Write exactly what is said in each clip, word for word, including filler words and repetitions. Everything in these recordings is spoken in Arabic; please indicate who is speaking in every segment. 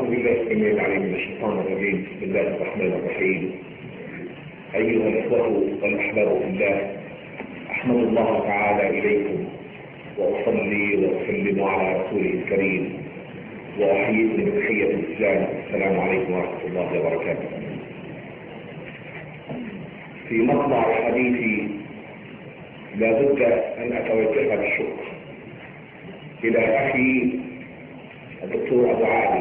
Speaker 1: بالله السميع العليم من الشيطان الرجيم. بسم الله الرحمن الرحيم. أيها الإخوة والأحباب في الله، أحمد الله تعالى إليكم وأصلي وأسلم على رسوله الكريم وأحييكم بتحية الإسلام. السلام عليكم ورحمة الله وبركاته. في مطلع حديثي لا بد أن أتوجه بالشكر إلى أخي الدكتور أبو عادل،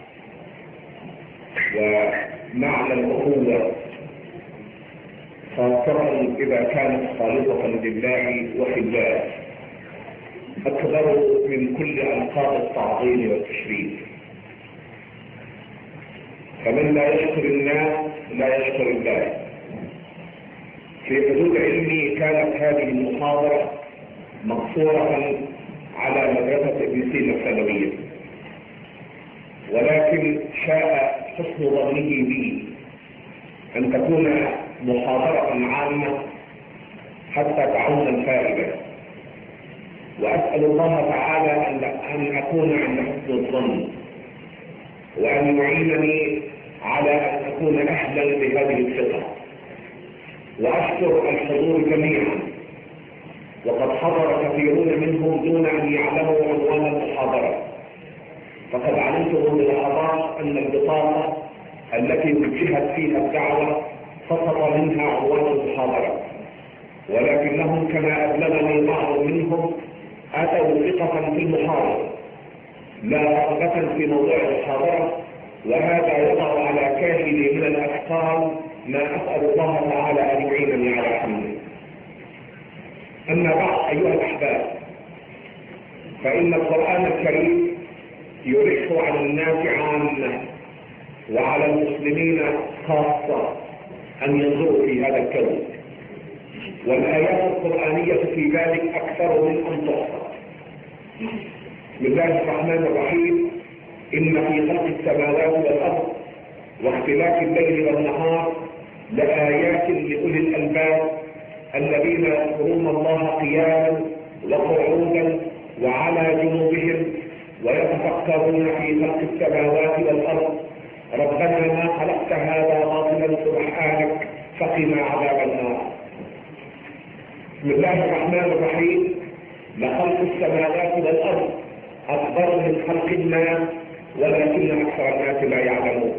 Speaker 1: ومعنى الأخوة خاصة إذا كانت خالصة لله وفي الله أكبر من كل ألقاب التعظيم والتشريف. فمن لا يشكر الناس لا يشكر الله. في حدود علمي كانت هذه المحاضرة مقصورة على مدرسة ابن سينا الثانوية، ولكن شاء حسن ظنه بي أن تكون محاضرة عامة حتى تعم الفائدة، وأسأل الله تعالى أن أكون عند حسن الظن، وأن يعينني على أن أكون أهلا لهذه الثقة. وأشكر الحضور جميعا، وقد حضر كثيرون منهم دون أن يعلموا عنوان المحاضرة، فقد علمتم بلحظات أن البطاقة التي وجهت فيها الدعوة سقط منها عنوان المحاضرة، ولكنهم كما أبلغني بعض منهم أتوا ثقة في المحاضرة لا رغبة في موضوع المحاضرة، وهذا يضع على كاهلي من الأفكار ما أسأل الله تعالى أن يعينني على حمله. أما بعد أيها الأحباب، فإن القرآن الكريم يلح على الناس عامة وعلى المسلمين خاصة أن ينظروا في هذا الكون، والآيات القرآنية في ذلك أكثر من أن تحصى. بسم الله الرحمن الرحيم. إن في خلق السماوات والأرض واختلاف الليل والنهار لآيات لأولي الألباب الذين يذكرون الله قياما وقعودا وعلى جنوبهم ويتفكرون في خلق السماوات والأرض ربنا ما خلقت هذا باطلا سبحانك فقنا عذاب النار. بسم الله الرحمن الرحيم. لخلق السماوات والأرض أكبر من خلق الناس ولكن أكثر الناس لا يعلمون.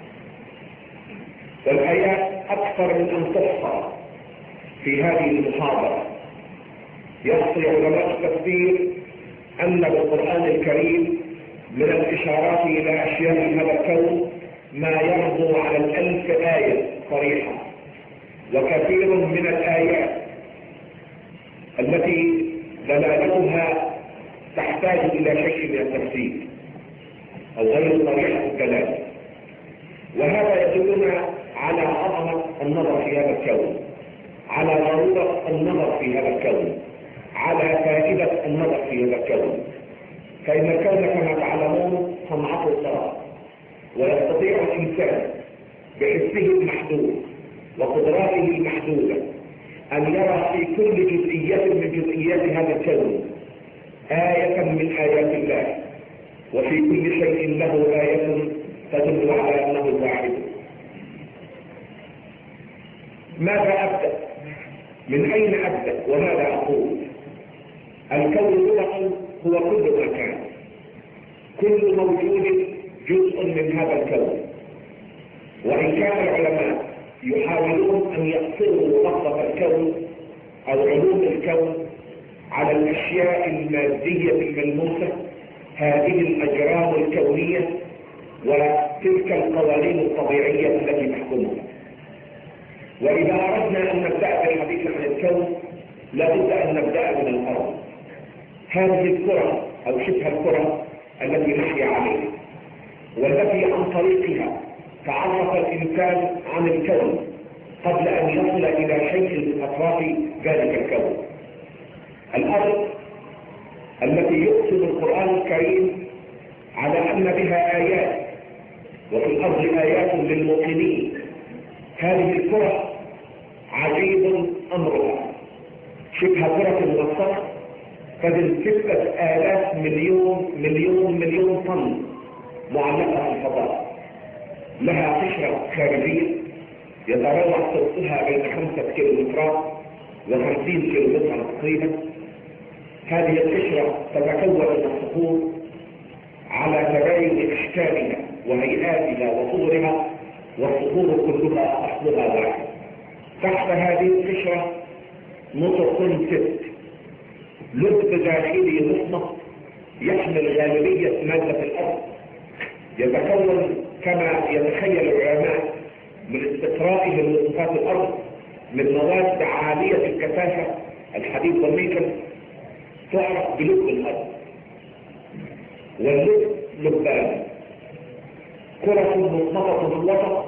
Speaker 1: والآيات أكثر من أن تحصى في هذه المحاضرة. يحصي علماء التفسير أن بالقرآن الكريم من الإشارات إلى أشياء هذا الكون ما يرضو على الألف آية صريحة، وكثير من الآيات التي دلالتها تحتاج إلى شيء من التفسير أو غير صريحة الدلالة، وهذا يدلنا على عظمة النظر في هذا الكون، على ضرورة النظر في هذا الكون، على فائدة النظر في هذا الكون. فإن الكون كما تعلمون صنعته الله، ويستطيع الإنسان بحسه المحدود وقدراته المحدودة أن يرى في كل جزئية من جزئيات هذا الكون آية من آيات الله، وفي كل شيء له آية تدل على أنه واحد. ماذا أبدأ؟ من أين أبدأ وماذا أقول؟ الكون لغة هو كل مكان، كل موجود جزء من هذا الكون. وإن كان العلماء يحاولون أن يقصروا لفظة الكون أو علوم الكون على الأشياء المادية الملموسة، هذه الأجرام الكونية وتلك القوانين الطبيعية التي تحكمها. وإذا أردنا أن نبدأ بالحديث عن الكون لابد أن نبدأ من الأرض، هذه الكرة أو شبه الكرة التي نحيا عليها، والتي عن طريقها تعرف الإنسان عن الكون قبل أن يصل إلى شيء من أطراف ذلك الكون. الأرض التي يقصد القرآن الكريم على أن بها آيات، وفي الأرض آيات للموقنين. هذه الكرة عجيب أمرها، شبه كرة منصفة تزن ستة آلاف مليون مليون مليون طن معلقة في الفضاء، لها قشرة خارجية يتراوح سمكها بين خمسة كيلومترات وخمسين كيلومترا تقريبا. هذه القشرة تتكون من الصخور على تباين أشكالها وهيئاتها وصورها، والصخور كلها أصلها واحد. تحت هذه القشرة نطق ست، لب داخلي مصمت يحمل غالبية مادة الأرض، يتكون كما يتخيل العلماء من استقرائهم لصفات الأرض من مواد عالية الكثافة، الحديد والنيكل، تعرف بلب الأرض. واللب لبان، كرة مصمتة في الوسط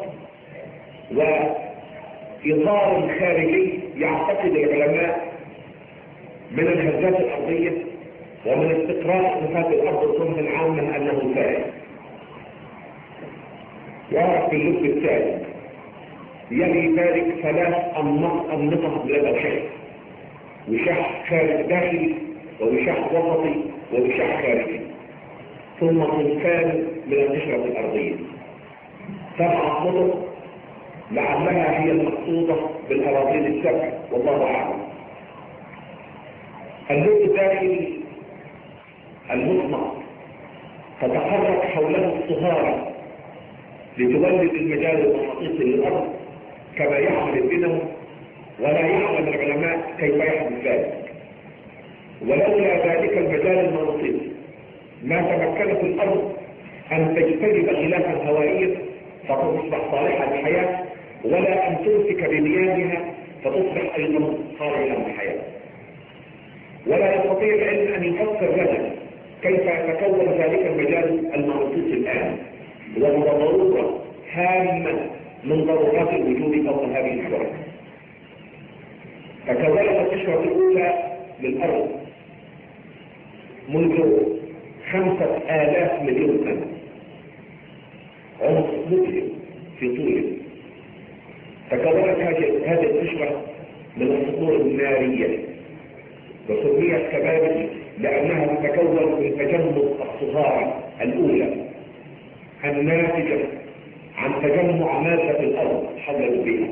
Speaker 1: وإطار خارجي يعتقد العلماء من الهزات الأرضية ومن استقراء صفات الأرض الصنف العامة أنه سائل. يعرف باللب الثالث، يلي ذلك ثلاث أنمطة لدى الشح، وشح خارج داخلي ووشح وسطي ووشح خارجي، ثم صنفان من القشرة الأرضية. سبعة نطق لعلها هي المقصودة بالأراضين السبع والله أعلم. اللب الداخلي المصمت تتحرك حوله الصهارة لتولد المجال المغناطيسي للأرض كما يعمل الدينامو، ولا يعلم العلماء كيف يحدث ذلك. ولولا ذلك المجال المغناطيسي ما تمكنت الأرض أن تجتذب غلافا هوائيا فتصبح صالحة للحياة، ولا أن تمسك بمياهها فتصبح أيضا صالحة للحياة. ولا يستطيع العلم أن يفسر لنا كيف يتكون ذلك المجال المغناطيسي الآن، وهو ضرورة هامة من ضرورات الوجود فوق هذه الكرة. تكونت القشرة الأولى للأرض منذ خمسة آلاف مليون سنة، عمق مذهل في طوله. تكونت هذه القشرة من الصخور النارية، وسميت كذلك لأنها تتكون من تجمد الصهارة الأولى الناتجة عن تجمع مادة الأرض حول بها.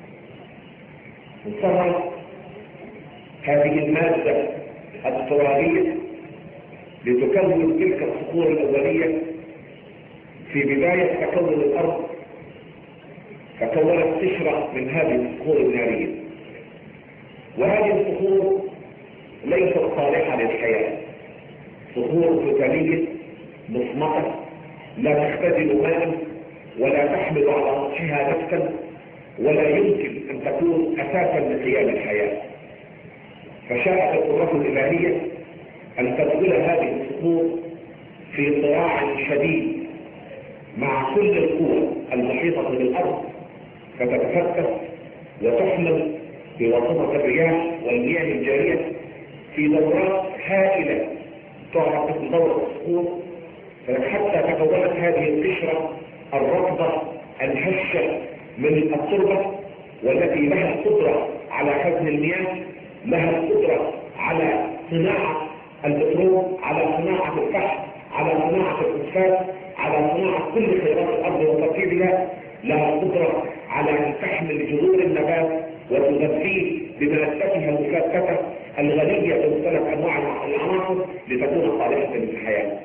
Speaker 1: انصهرت هذه المادة الترابية لتكون تلك الصخور الأولية. في بداية تكون الأرض تكونت قشرة من هذه الصخور النارية، وهذه الصخور ليست صالحة للحياة، صخور فتالية مصمتة لا تختزل ماء ولا تحمل على سطحها نفسا، ولا يمكن أن تكون أساسا لقيام الحياة. فشاءت القدرة الإلهية أن تدخل هذه الصخور في صراع شديد مع كل القوى المحيطة بالأرض، فتتفتت وتحمل بواسطة الرياح والمياه الجارية في دورات هائلة تعرف بدورة الصخور، حتى تكونت هذه القشرة الرطبة الهشة من التربة، والتي لها القدرة على خزن المياه، لها القدرة على صناعة البترول، على صناعة الفحم، على صناعة الفوسفات، على صناعة كل خيرات الأرض وتركيبها، لها القدرة على أن تحمل جذور النبات وتغذيه بمادتها المفتتة الغنية بمختلف أنواع العناصر لتكون صالحة للحياة.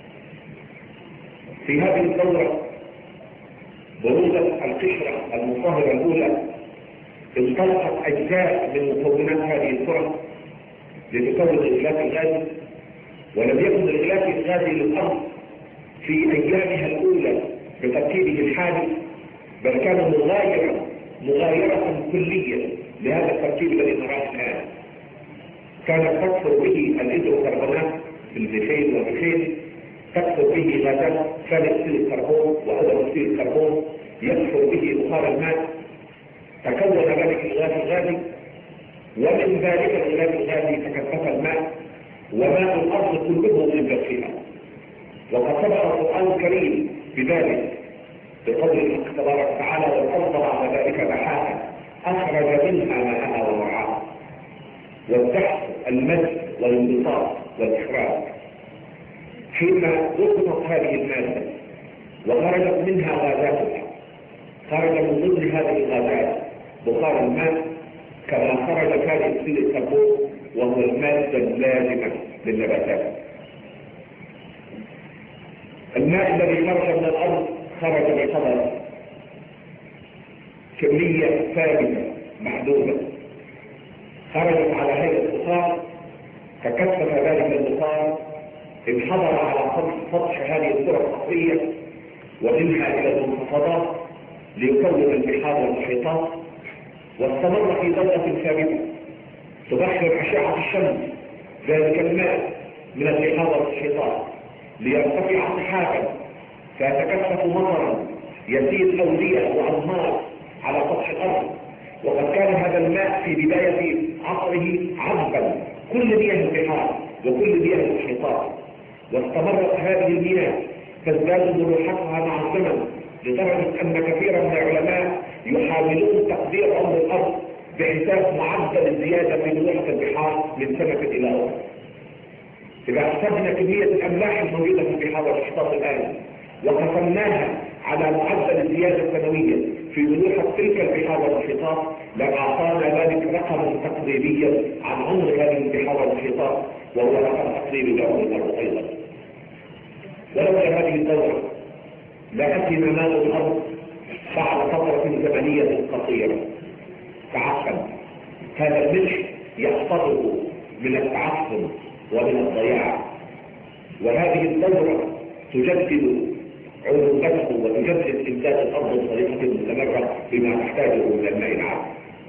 Speaker 1: في هذه الدورة بروزة القشرة المصاهرة الأولى انطلقت أجزاء من مكونات هذه الكرة لتكون الغلاف الغازي، ولم يكن الغلاف الغازي للأرض في أيامها الأولى بتركيبه الحالي، بل كان مغايرا مغايرة كلية لهذا التركيب الذي نراه الآن. كانت تكثر به الهيدروكربونات بالميثين والميثين، تكثر به غازات ثاني أكسيد الكربون وأول أكسيد الكربون، يكثر به بخار الماء. تكون ذلك الغلاف الغازي، ومن ذلك الغلاف الغازي تكثف الماء، وماء الأرض كله من جوفها. وقد سبق القرآن الكريم بذلك بقول الحق تبارك وتعالى: والأرض بعد ذلك دحاها أخرج منها ماءها ومرعاها. والدحث المد والانبساط والإخراج. حين وصفت هذه المادة وخرجت منها غازاتها. خرج من ضمن هذه الغازات بخار الماء، كما خرج ثاني اكسيد الكربون وهو المادة اللازمة للنباتات. الماء الذي خرج من الأرض خرج بقدر كمية ثابتة محدودة، خرجت على هيئة بخار، فكثف ذلك البخار انحدر على سطح هذه الكرة الصخرية ومنها إلى المنخفضات ليكون البحار والمحيطات، واستمر في درجة ثابتة تبخر أشعة الشمس ذلك الماء من البحار والمحيطات ليرتفع سحابا فيتكثف مطرا يزيد أودية وأنهار على سطح الأرض. وقد كان هذا الماء في بداية عصره عذبا كل مياه البحار وكل مياه المحيطات، واستمرت هذه المياه تزداد ملوحتها مع الزمن لدرجة أن كثيرا من العلماء يحاولون تقدير عمر الأرض بحساب معدل الزيادة في ملوحة البحار من سنة إلى أخرى. إذا حسبنا كمية الأملاح الموجودة في البحار والمحيطات الآن وقسمناها على معدل الزيادة السنوية في ملوحة تلك البحار والمحيطات لأعطانا ذلك رقما تقريبيا عن عمر هذه البحار والمحيطات، وهو رقم تقريبي لعمر الأرض أيضا. ولولا هذه الدورة لأتي ماء الأرض بعد فترة زمنية قصيرة تعقد. هذا الملح يحفظه من التعفن ومن الضياع، وهذه الدورة تجدد عروبته وتجدد إمداد الأرض بطريقة مستمرة بما تحتاجه من الماء العام.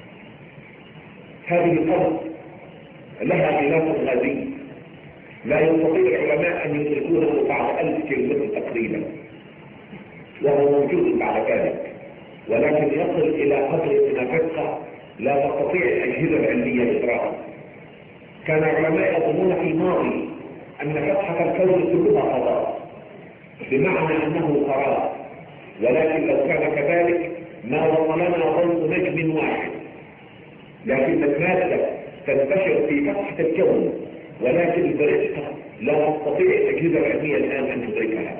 Speaker 1: هذه الأرض لها غلاف غازي لا يستطيع العلماء أن يدركونه بعد ألف كيلومتر تقريبا، وهو موجود بعد ذلك، ولكن يصل إلى قدر من الرقة لا تستطيع الأجهزة العلمية إدراكه. كان العلماء يظنون في الماضي أن فتحة الكون كلها فضاء، بمعنى أنه فراغ، ولكن لو كان كذلك ما وصلنا ضوء نجم واحد. لكن المادة تنتشر في فتحة الكون، ولكن برقة لا تستطيع الأجهزة العلمية الآن أن تدركها.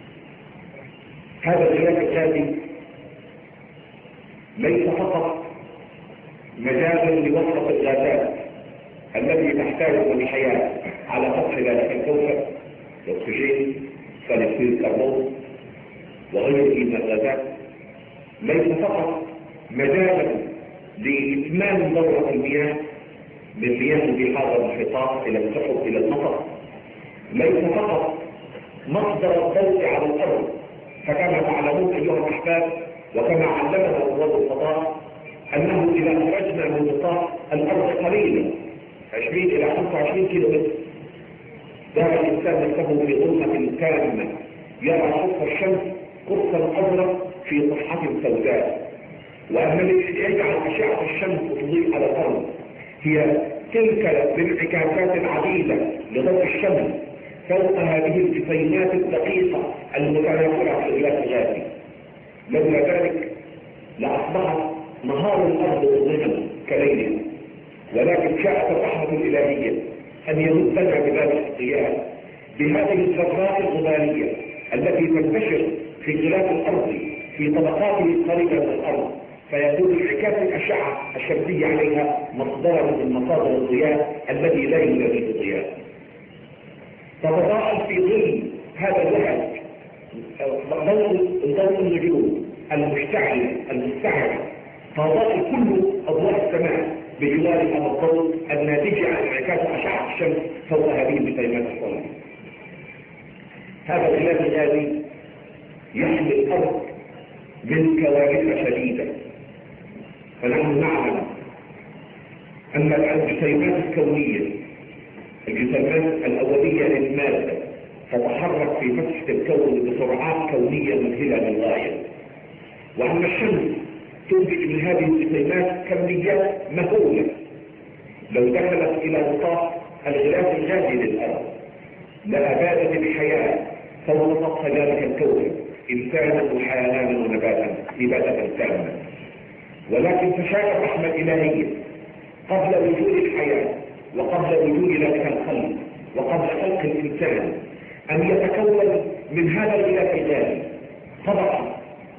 Speaker 1: هذا الغلاف الغازي ليس فقط مجالا لوصلة الغازات التي تحتاجها الحياة على سطح ذلك الكوكب، الأكسجين، ثاني أكسيد الكربون وغيره من الغازات، ليس فقط مجالا لإتمام دورة المياه من مياه البحار والمحيطات إلى السحب إلى المطر، ليس فقط مصدر الضوء على الأرض، فكما تعلمون أيها الأحباب وكما علمنا رواد الفضاء أنه إذا أخرجنا من نطاق الأرض قليلا عشرين إلى خمسة وعشرين كيلو متر دار الإنسان نفسه في ظلمة تامة يرى قرص الشمس قرصا أزرق في صفحة سوداء. وأما الذي يجعل أشعة الشمس تضيء على الأرض هي تلك الانعكاسات العديدة لضوء الشمس فوق هذه الجسيمات الدقيقة المتناثرة في الغلاف الغازي. لولا ذلك لأصبحت نهار الأرض مظلما كليل، ولكن شاءت الرحمة الإلهية أن يمدنا بذلك الضياء بهذه الذرات الغبارية التي تنتشر في غلاف الأرض في طبقاته القريبة من الأرض، فيكون انعكاس الأشعة الشمسية عليها مصدرا من مصادر الضياء الذي لا يوجد ضياء. تتضاءل في ظل هذا الوهج ضوء النجوم المشتعلة المستعرة، تضاءل كل أضواء السماء بجوار هذا الضوء الناتج عن انعكاس أشعة الشمس فوق هذه الجسيمات الصلبة. هذا الغلاف الغازي يحمي الأرض من كوارث شديدة، فنحن نعلم أن الجسيمات الكونية الجسيمات الأولية للمادة تتحرك في فتحة الكون بسرعات كونية مذهلة للغاية، وأن الشمس تنتج من هذه الجسيمات كميات مهولة لو دخلت إلى نطاق الغلاف الغازي للأرض لأبادت الحياة فوق سطح ذلك الكون إنسانا وحيوانا ونباتا إبادة تامة. ولكن تشاء الرحمة الإلهية قبل وجود الحياة وقبل وجود ذلك الخلق وقبل خلق الإنسان أن يتكون من هذا الغلاف الغازي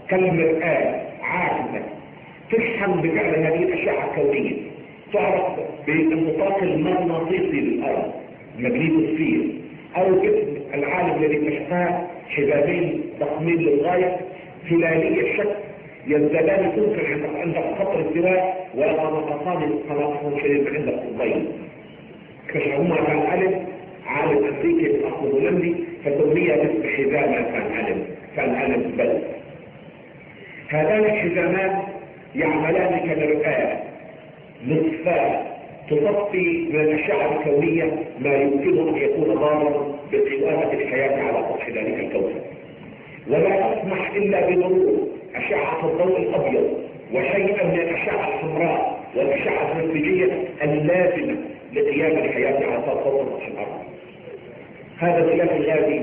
Speaker 1: كالمرآة عاجزة تشحن بفعل هذه الأشعة الكونية، تعرف بالنطاق المغناطيسي للأرض المغنيتوسفير، أو جسم العالم الذي اكتشفها حبابين ضخمين للغاية ثلالي الشكل يزدادان سلفا عند خط الاستواء ويتناقصان تناقصا شديدا عند القطبين. اكتشفهما كان ألف عالم أمريكي من أصل هولندي فسمي باسم حزام كان ألف كان ألف بل. هذان الحزامان يعملان كمرآة نصفان تغطي من الأشعة الكونية ما يمكن أن يكون ضارا بقوامة الحياة على سطح ذلك الكوكب، ولا تسمح إلا بمرور أشعة الضوء الأبيض وشيئا من الأشعة الحمراء والأشعة البنفسجية اللازمة لقيام الحياة على سطح الأرض. هذا الغلاف الغازي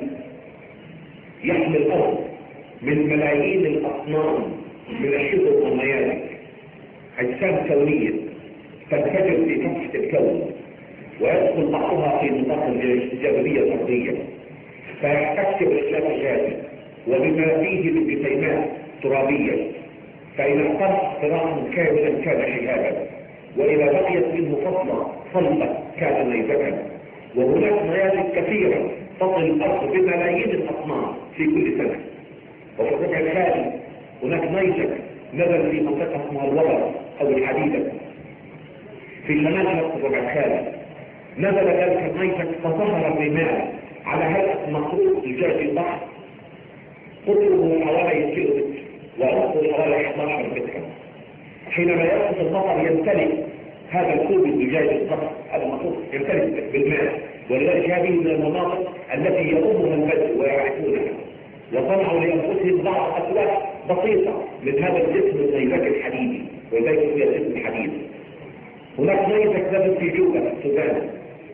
Speaker 1: يحمي الأرض من ملايين الأصنام من الشبه والميادك، أجسام كونية تنفجر في فتحة الكون ويدخل بعضها في نطاق الجاذبية الأرضية فيحتك بالغلاف الغازي وبما فيه من جسيمات ترابية، فإن اخترق اختراقا كاملا كان شهابا، وإذا بقيت منه فضلة صلبة كان نيزكا. وهناك ميادك كثيرة تطل الأرض بملايين الأصنام في كل سنة. وفي الربع الخالي هناك نيزك نزل في منطقة اسمها الوبر أو الحديدة في شمال الربع الخالي. نزل ذلك النيزك فظهر الرمال على هيئة مخروط زجاجي البحر قطره حوالي كيلو متر وعمقه حوالي احد عشر مترا. حينما يسقط المطر يمتلئ هذا الكوب الزجاجي الضخم هذا المخروط يمتلئ بالماء، ولذلك هذه من المناطق التي يؤمها البدو ويعرفونها، وصنعوا لانفسهم بعض اسواق بسيطه من هذا الجسم النيزك الحديدي، ولذلك هو الجسم الحديد. هناك نيزك نزل في جوبا في السودان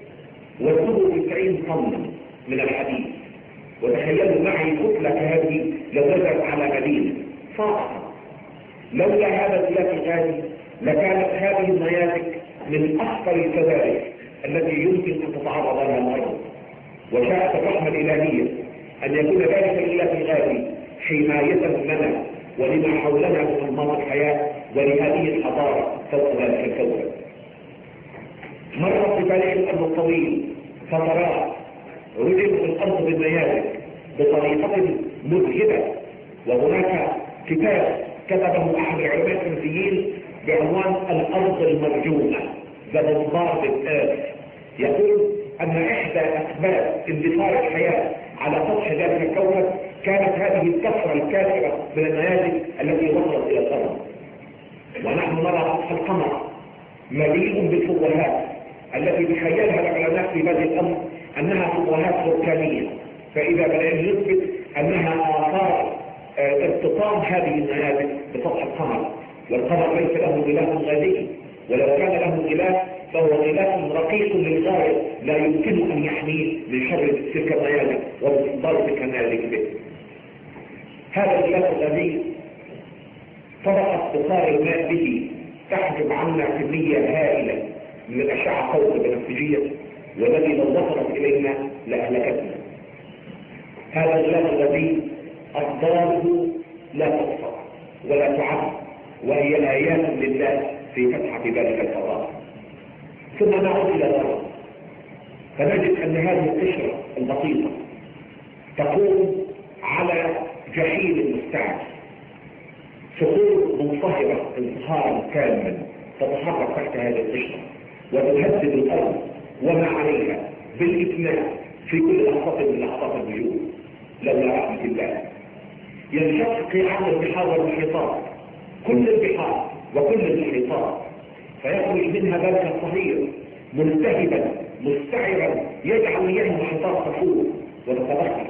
Speaker 1: وزنه تسعين طنا من الحديد، وتخيلوا معي كتلة هذه لو نزلت على مدينة صاعقة. لولا هذا الغلاف الغازي لكانت هذه النيازك من أخطر الكوارث التي يمكن أن تتعرض لها الأرض، وشاءت الرحمة الإلهية أن يكون ذلك الغلاف الغازي حماية لنا ولما حولنا من أنماط الحياة ولهذه الحضارة فوق ذلك الكوكب. مرت بتاريخ الأرض الطويل فترات رجمت الأرض بالنيازك بطريقة مذهبة، وهناك كتاب كتبه أحد العلماء الفرنسيين بعنوان الأرض المرجومة ذا bombarded earth، يقول أن إحدى أسباب اندثار الحياة على سطح ذلك الكوكب كانت هذه الكثرة الكاثرة من النيازك التي وصلت إلى الأرض. ونحن نرى سطح القمر مليء بالفضلات التي تخيلها العلماء في بدء الأمر أنها فضلات بركانية، فإذا بدأنا نثبت أنها آثار ارتطام هذه النيازك بسطح القمر. والقمر ليس له غلاف غازي، ولو كان له غلاف فهو غلاف رقيق للغاية لا يمكن أن يحميه من شر تلك النيازك وبإصدار تلك النيازك به. هذا الغلاف الغازي طرقت بخار الماء به تحجب عنا كمية هائلة من الأشعة فوق البنفسجية، والذي لو وصلت إلينا لأهلكتنا. هذا الغلاف الغازي أضراره لا تحصى ولا تعد، وهي آيات لله في فتحة ذلك الفراغ. ثم نعود إلى الأرض فنجد أن هذه القشرة البسيطة تقوم على جحيم مستعد، صخور منصهرة انصهارا كاملا تتحرك تحت هذه القشرة وتهدد الأرض وما عليها بالإثناء في كل لحظة من لحظات الوجود لولا رحمة الله. ينشق عن البحار والمحيطات، كل البحار وكل المحيطات، فيخرج منها ذلك الصهير ملتهبا مستعرا يجعل مياه المحيطات تفور وتتبخر،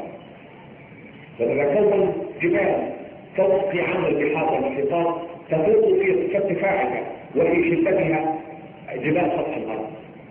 Speaker 1: وتتكون جبال فوق قيعان البحار والمحيطات تفوق في ارتفاعها وفي شدتها جبال سطح الارض.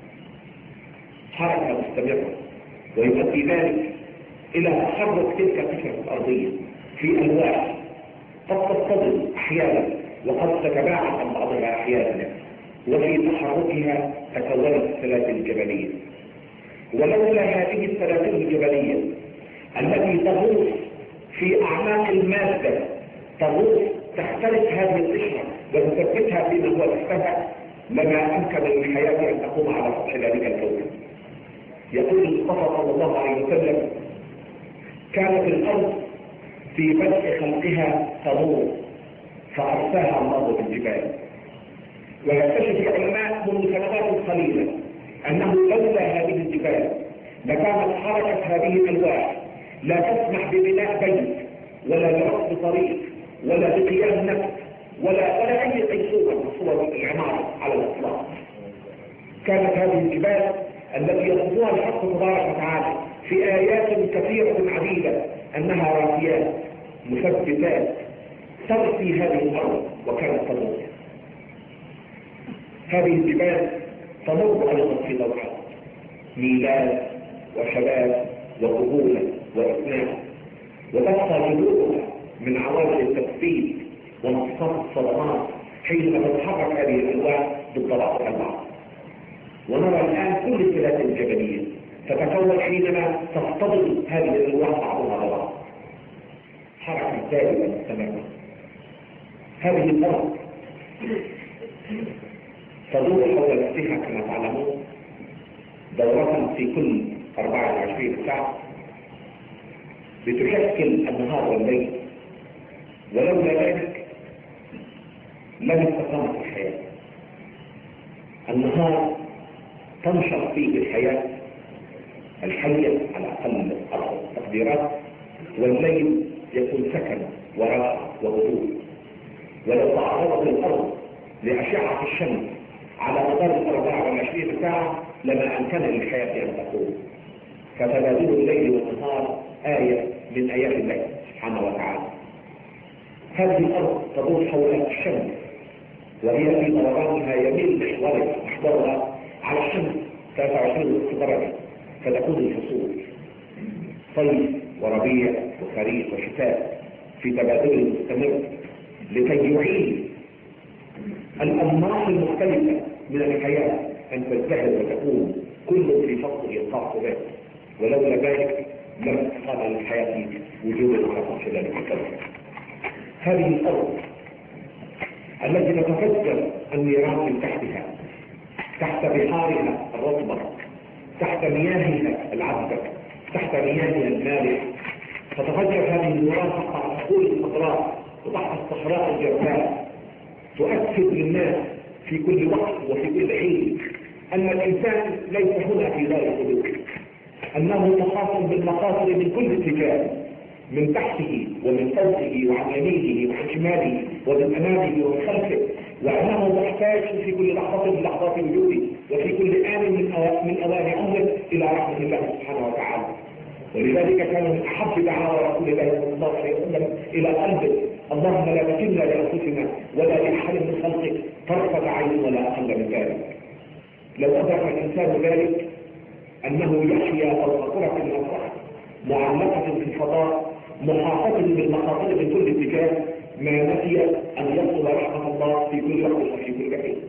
Speaker 1: حركه مستمره، ويؤدي ذلك الى تحرك تلك القشره الارضيه في الواح قد تصطدم احيانا وقد تتباعد عن بعضها احيانا، وفي تحركها تكونت السلاسل الجبليه. ولولا هذه السلاسل الجبليه التي تغوص في اعماق الماده تغوص تخترق هذه القشرة وتثبتها فيما هو تحتها لما أمكن للحياة أن تقوم على سطح ذلك الكون. يقول المصطفى صلى الله عليه وسلم: كانت الأرض في بدء خلقها تمور فأرساها الله بالجبال. ويكتشف العلماء منذ سنوات قليلة أنه لولا هذه الجبال لكانت حركة هذه الألواح لا تسمح ببناء بيت ولا برسم طريق ولا بقيام نفس ولا ولا أي أي صورة من صور العمارة على الإطلاق. كانت هذه الجبال التي يصفها الحق تبارك وتعالى في آيات كثيرة عديدة أنها راسيات مثبتات ترسي هذه الأرض وكانت تمر. هذه الجبال تمر أيضا في ضوءها ميلاد وشباب وقبولة وإثناء، وتبقى جذورها من عوامل التثبيت وانتصاب الصدمات حينما تتحرك هذه الألواح بالطبقات البعض. ونرى الآن كل السلاسل الجبلية تتكون حينما تصطدم هذه الألواح بعضها ببعض، حركة دائمة مستمرة. هذه الأرض تدور حول نفسها كما تعلمون دورة في كل أربعة وعشرين ساعة بتشكل النهار والليل، ولولا ذلك لم استقامت الحياة. النهار تنشط فيه الحياة الحية على أقل التقديرات، والليل يكون سكن وراحة وهدوء. ولو تعرضت الأرض لأشعة الشمس على مدار الأربعة والعشرين ساعة لما أمكن للحياة أن تقوم. فتبادل الليل والنهار آية من آيات الله سبحانه وتعالى. هذه الأرض تدور حول الشمس وهي في دورانها يميل محورها محورها على الشمس ثلاثة وعشرين درجة، فتكون الفصول صيف وربيع وخريف وشتاء في تبادل مستمر لكي يعين الأنماط المختلفة من الحياة أن تزدهر وتكون كل في فصله الخاص به. ولولا ذلك لم تقام للحياة وجودا على سطح ذلك الكون. هذه الأرض التي تتفجر النيران من تحتها، تحت بحارها الرطبة، تحت مياهها العذبة، تحت مياهها المالح، تتفجر هذه النيران تحت الحقول الخضراء وتحت الصحراء الجبال، تؤكد للناس في كل وقت وفي كل حين أن الإنسان ليس هنا في دار الخلود، أنه مخاطب بالمخاطر من كل اتجاه، من تحته ومن فوقه وعن يمينه وعن شماله ومن أمامه ومن خلفه، وأنه محتاج في كل لحظة من لحظات وجوده وفي كل آن من من أوان عمره إلى رحمة الله سبحانه وتعالى. ولذلك كان من أحب دعاوى رسول الله صلى الله عليه وسلم إلى قلبه: اللهم لا تكلنا لأنفسنا ولا لأحد من خلقك طرفة عين ولا أقل من ذلك. لو أدرك الإنسان ذلك أنه يحيا فوق كرة من الأرض معلقة في الفضاء محاطة بالمخاطر من كل اتجاه، ما نسي أن يطلب رحمة الله في كل وقت وفي كل حين.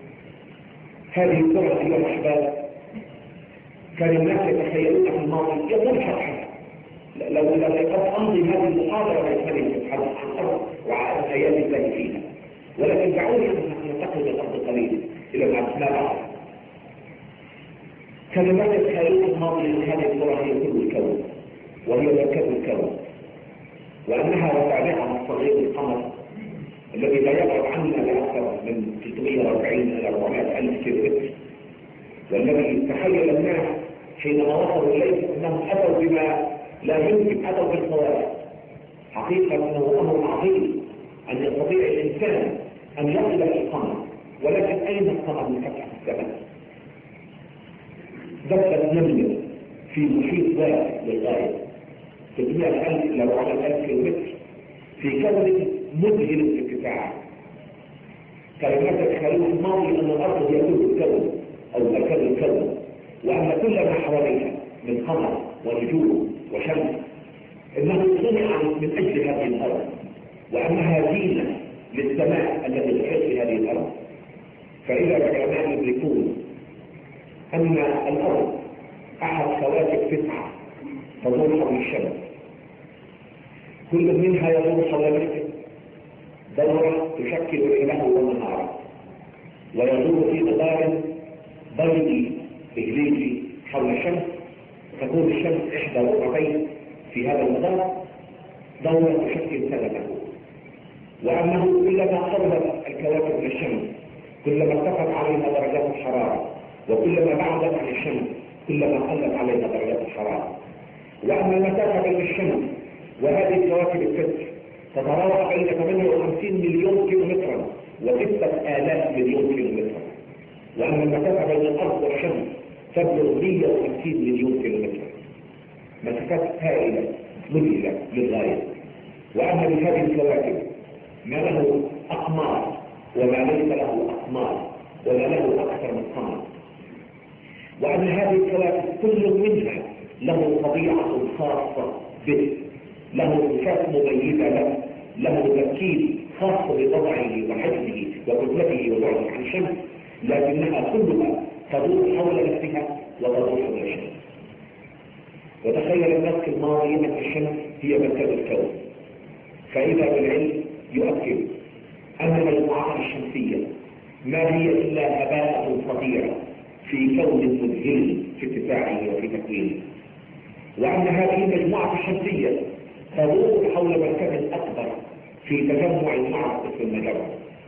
Speaker 1: هذه الكرة أيها الأحباب كان الناس يتخيلون في الماضي يقول شرحها لو لو قد أمضي هذه المحاضرة بإسماعيل سبحانه وتعالى وعلى آيات الله فيها، ولكن دعوني أن ننتقل الأرض قليلا إلى الأسماء. كان الناس يتخيلون في الماضي أن هذه الكرة هي كل الكون وهي مركز الكون، وأنها وتابعها الصغير القمر الذي لا يبعد عنا بأكثر من ثلاثمئة وأربعين إلى أربعمئة ألف كيلومتر، والذي تخيل الناس حينما وصلوا إليه أنهم أتوا بما لا يمكن، أتوا بالخوارق. حقيقة أنه أمر عظيم أن يستطيع الإنسان أن يصل إلى القمر، ولكن أين القمر من فتح السماء؟ دبت نملة في محيط ذات للغاية ثلاثمئة ألف إلى أربعمئة ألف كيلومتر في كون مذهل الارتفاع. كلمات الخليل الماضي أن الأرض هي كل الكون أو مركز الكون، وأن كل ما حواليها من قمر ونجوم وشمس إنه صنع من أجل هذه الأرض، وأنها زينة للسماء التي تحيط في هذه الأرض. فإذا العلماء يدركون أن الأرض أحد كواكب تسعة تدور حول الشمس، كل منها يدور حول نفسه دورة تشكل ليله ونهاره، ويدور في مدار ضيق إجليسي حول الشمس، تكون الشمس إحدى ربعتين في هذا المدار، دورة تشكل سنته. وأنه كلما قربت الكواكب من الشمس كلما ارتفعت عليها درجات الحرارة، وكلما بعدت عن الشمس كلما قلت عليها درجات الحرارة. وأن المسافة بين الشمس وهذه الكواكب الست تتراوح بين ثمانية وخمسين مليون كيلومترا وستة آلاف مليون كيلومترا، وأن المسافة بين الأرض والشمس تبلغ مئة وخمسين مليون كيلومتر، مسافات هائلة مذهلة للغاية. وأن لهذه الكواكب ما له أقمار وما ليس له أقمار وما له أكثر من قمر، وأن هذه الكواكب كل منها له طبيعة خاصة به، له صفات مميزة له، له تركيب خاص بوضعه وحجمه وكتلته وبعده عن الشمس، لكنها كلها تدور حول نفسها وتدور حول الشمس. وتخيل النفس الماضية أن الشمس هي مركز الكون، فإذا بالعلم يؤكد أن المجموعات الشمسية ما هي إلا هباء صغيرة في كون مذهل في اتساعه وفي تكوينه، وأن هذه المجموعة الشمسية تدور حول مركز أكبر في تجمع معرض في المجرة،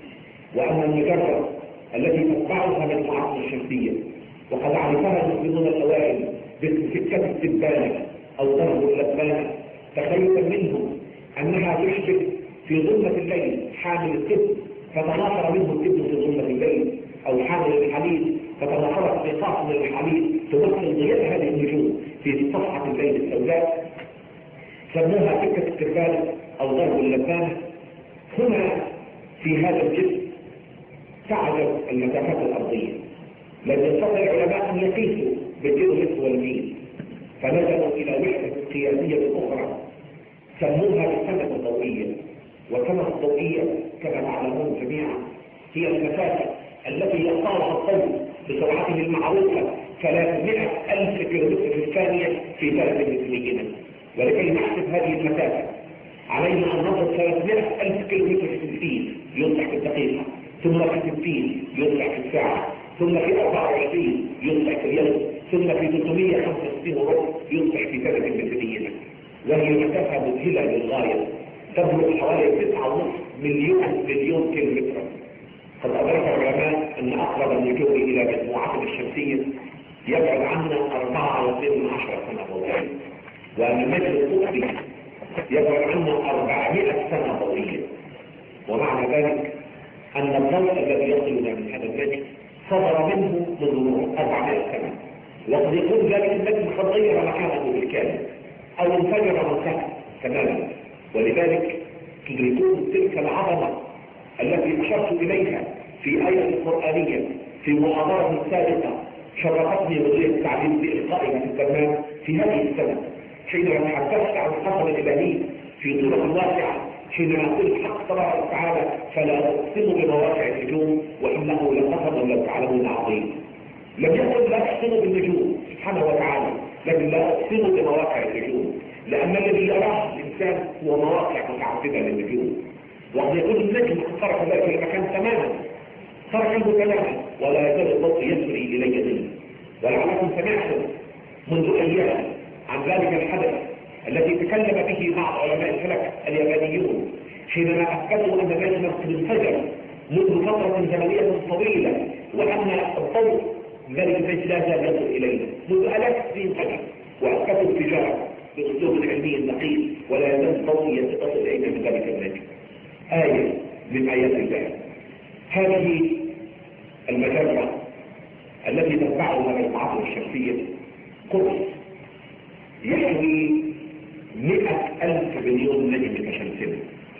Speaker 1: وأن المجرة التي تتبعها مجموعات الشمسية وقد عرفها المسلمون الأوائل باسم سكة التبانة أو ضرب اللبانة، تخيلا منهم أنها تشبه في ظلمة الليل حامل الطب فتناثر منه الطب في ظلمة الليل، أو حامل الحليب فتناثرت نقاط من الحليب تمثل ضياء هذه النجوم في صفحة الليل السوداء، سموها سكة التبانة أو ضرب اللبانة. هنا في هذا الجسم تعجب المسافات الأرضية، لم يستطع العلماء أن يقيسوا بالكيلومتر والميل، فلجأوا إلى وحدة قياسية أخرى سموها بالسنة الضوئية. والسنة الضوئية كما تعلمون جميعا هي المسافة التي يقطعها الضوء بسرعته المعروفة ثلاثمائة ألف كيلومتر في الثانية في ثلاث مترين. ولكي نحسب هذه المسافة علينا أن نضرب ثلاثمائة ألف كيلومتر في ستين يطلع في الدقيقة، ثم في ستين يطلع في الساعة، ثم في أربعة وعشرين يطلع في اليوم، ثم في ثلاثمائة وخمسة وستين وربع يطلع في ثلاث مترين. وهي مسافة مذهلة للغاية تبلغ حوالي تسعة ونصف مليون مليون كيلومتر. قد أدرك العلماء أن أقرب النجوم إلى مجموعتنا الشمسية يبعد عنا أربعة واثنين من عشرة سنة ضوئية، وأن النجم القطبي يبعد عنا أربعمائة سنة ضوئية. ومعنى ذلك أن الضوء الذي يصلنا من هذا النجم صدر منه منذ أربعمائة سنة، وقد يكون ذلك النجم قد غير مكانه بالكامل أو انفجر منتهى تماما. ولذلك تدركون تلك العظمة التي أشرت إليها في آية قرآنية في محاضرة سابقة شرفتني بغير التعليم بإلقائها في الزمان في هذه السنة، حينما تحدثت عن القسم الإلهي في صورة واسعة، حينما يقول الحق تبارك وتعالى فلا أقسم بمواقع النجوم وإنه لقسم لو تعلمون عظيم. لم يقل لا أقسم بالنجوم سبحانه وتعالى، لكن لا أقسم بمواقع النجوم، لأن الذي يراه الإنسان هو مواقع متعددة للنجوم. وقد يكون النجم ترك ذلك المكان تماما، تركه تماما، ولا يزال الضوء يسري إليه منه. ولعلكم سمعتم منذ أيام عن ذلك الحدث الذي تكلم به بعض علماء الفلك اليابانيون حينما أثبتوا أن النجم انفجر منذ فترة زمنية طويلة، وأن الضوء ذلك النجم لا زال يصل إلينا منذ آلاف السنين قبل، وأثبتوا انفجاره بأسلوب علمي دقيق، ولا يزال الضوء يتصل إلينا من ذلك النجم. آية من آيات الله. هذه المجرة التي تتبعها المجموعات الشمسية قرص يحوي مئة ألف مليون نجم كشمسنا،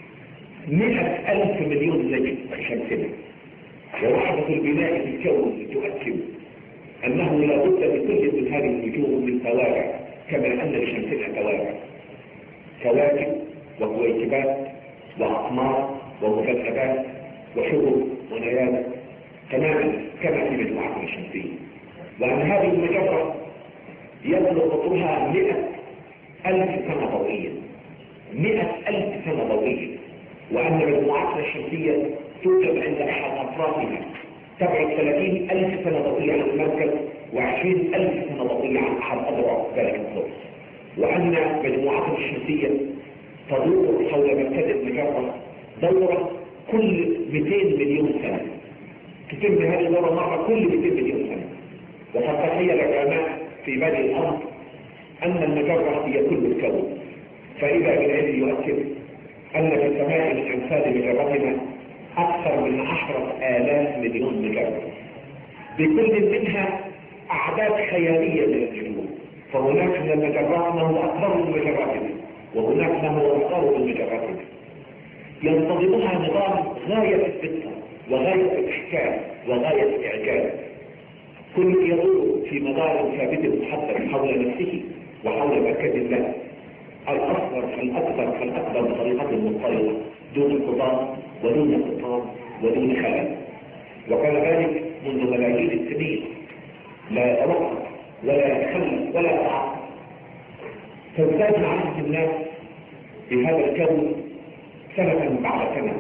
Speaker 1: مئة ألف مليون نجم كشمسنا. ووحدة البناء في الكون تؤكد أنه لا بد لكل من هذه النجوم من توابع، كما أن لشمسنا توابع، كواكب وكويكبات وأقمار ومكتبات وشهب ونيات تماما كما في مجموعتنا الشمسية. وأن هذه المجرة يبلغ قطرها مئة ألف سنة ضوئية، مئة ألف سنة ضوئية. وأن مجموعتنا الشمسية توجد عند أحد أطرافها تبعد ثلاثين ألف سنة ضوئية عن المركز وعشرين ألف سنة ضوئية عن أحد أضرع ذلك القرص، وأن مجموعتنا الشمسية تدور حول مركز المجرة دورة كل مئتين مليون سنة، تتم هذه الدورة مرة كل مئتين مليون سنة. وقد تخيل العلماء في بدء الأمر أن المجرة هي كل الكون، فإذا بالعلم يؤكد أن في السماء من أمثال مجرتنا أكثر من عشرة آلاف مليون مجرة، بكل منها أعداد خيالية من النجوم. فهناك من المجرات ما هو أكبر من مجراتنا، وهناك ما هو أصغر من مجراتنا، ينتظمها نظام غاية الدقة وغاية الإحكام وغاية الإعجاز، كل يدور في مدار ثابت محدد حول نفسه وحول مركز الله، الأصغر فالأكبر فالأكبر بطريقة مضطردة دون انقطاع ودون انقطاع ودون خلل. وكان ذلك منذ ملايين السنين لا يتوقف ولا يتخلل ولا يتعطل. تزداد معرفة الناس بهذا الكون سنة بعد سنة،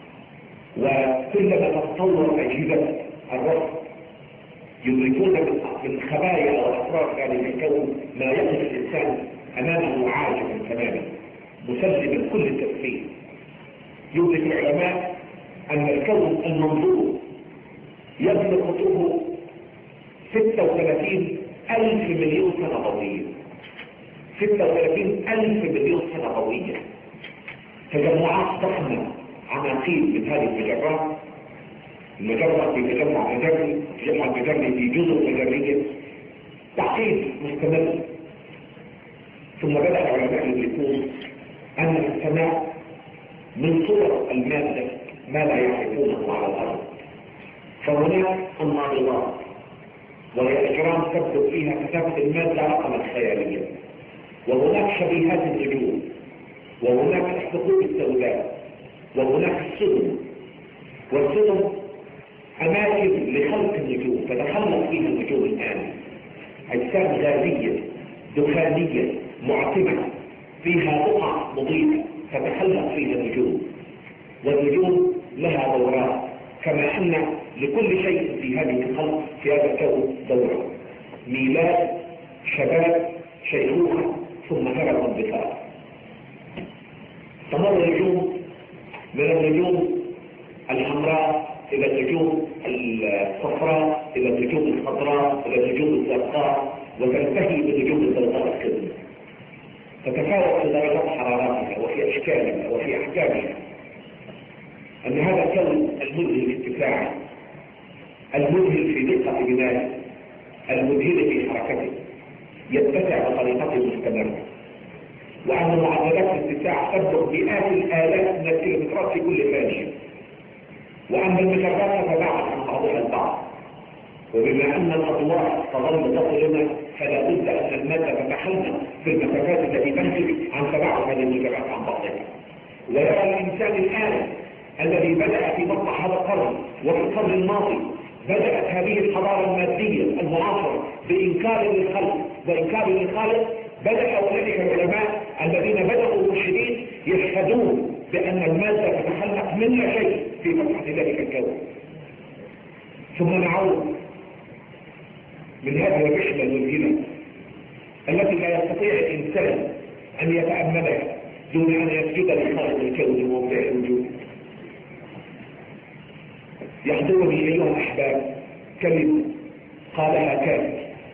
Speaker 1: وكلما تتطور أجهزة الرصد يدركون من خبايا وأسرار ذلك الكون ما يقف الإنسان أمامه عاجزا تماما مسلما كل التفسير. يدرك العلماء أن الكون المنظور يبلغ قطره ستة وثلاثين ألف مليون سنة ضوئية، ستة وثلاثين ألف مليون سنة ضوئية. تجمعات ضخمة عناقيد من هذه المجرات، المجرة في تجمع مجري، تجمع مجري في جزر مجرية، تعقيد مستمر. ثم بدأ العلماء يدركون أن في السماء من صور المادة ما لا يعرفونه على الأرض. فهناك الناظرات وهي أجرام تبدو فيها كثافة المادة رقما خياليا، وهناك شبيهات النجوم، وهناك الثقوب السوداء، وهناك السدم. والسدم أماكن لخلق النجوم تتخلق فيها النجوم الآن، أجسام غازية دخانية معتمة فيها بقع مضيئة تتخلق فيها النجوم، والنجوم لها دورات كما أن لكل شيء في هذه الخلق في هذا الكون دورة: ميلاد، شباب، شيخوخة، ثم هرم انبثاق. تمر النجوم من النجوم الحمراء إلى النجوم الصفراء إلى النجوم الخضراء إلى النجوم الزرقاء، وتنتهي بالنجوم الزرقاء القدم. تتفاوت في درجات حراراتها وفي أشكالها وفي أحجامها. أن هذا الكون المذهل في اتساعه، المذهل في دقة بنائه، المذهل في حركته، يتسع بطريقة مستمرة، وأن معدلات الاتساع تبلغ مئات الآلاف من الكيلومترات في كل ثانية، وأن المجرات تتباعد عن بعضها البعض. وبما أن الأضواء تظل تصلنا فلا بد أن المادة تتحمل في المسافات التي تنتج عن تباعد هذه المجرات عن بعضها. ويرى الإنسان الآن الذي بدأ في مطلع هذا القرن وفي القرن الماضي بدأت هذه الحضارة المادية المعاصرة بإنكار للخلق وإنكار للخالق، بدأ أولئك العلماء الذين بدأوا مرشدين يشهدون بأن المادة تتخلق من لا شيء في فتحة ذلك الكون. ثم نعود من هذه الرحلة المذهلة التي لا يستطيع الإنسان أن يتأملها دون أن يسجد لخالق الكون ومبدع الوجود. يحضرني أيها الأحباب كلمة قالها كانت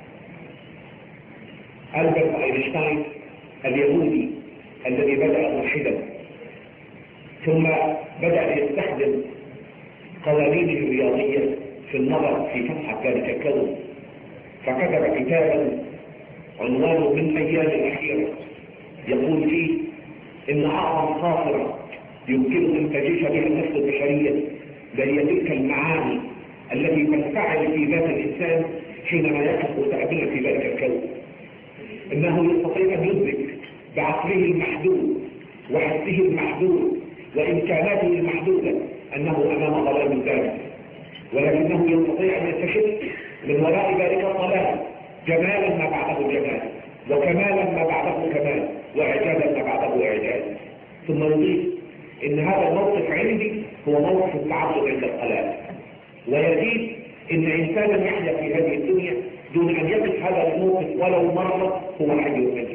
Speaker 1: ألبرت أينشتاين اليهودي الذي بدأ ملحدا ثم بدأ يستخدم قوانينه الرياضية في النظر في فتحة ذلك الكون، فكتب كتابا عنوانه من أيام الأخيرة يقول فيه إن أعظم خاطرة يمكن أن تعيش بها النفس البشرية لهي تلك المعاني التي تنفعل في ذات الإنسان حينما يقف تأملا في ذلك الكون. إنه يستطيع أن يدرك بعقله المحدود وحسه المحدود وإمكاناته المحدودة أنه أمام ظلام ذلك، ولكنه يستطيع أن يكتشف من وراء ذلك الظلام جمالا ما بعده جمال، وكمالا ما بعده كمال، وإعجازا ما بعده إعجاز. ثم يضيف إن هذا الموقف عندي هو موقف التعبد عند القلائل، ويزيد ان انسانا يحيا في هذه الدنيا دون ان يقف هذا الموقف ولو مرة هو حي ميت.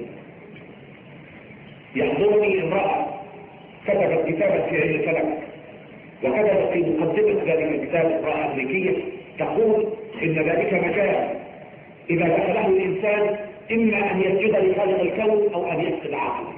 Speaker 1: يحضرني امرأة كتبت كتابا في علم الفلك، وكتبت في مقدمة ذلك الكتاب امرأة أمريكية تقول ان ذلك مجال اذا دخله الانسان اما ان يسجد لخالق الكون او ان يفقد عقله.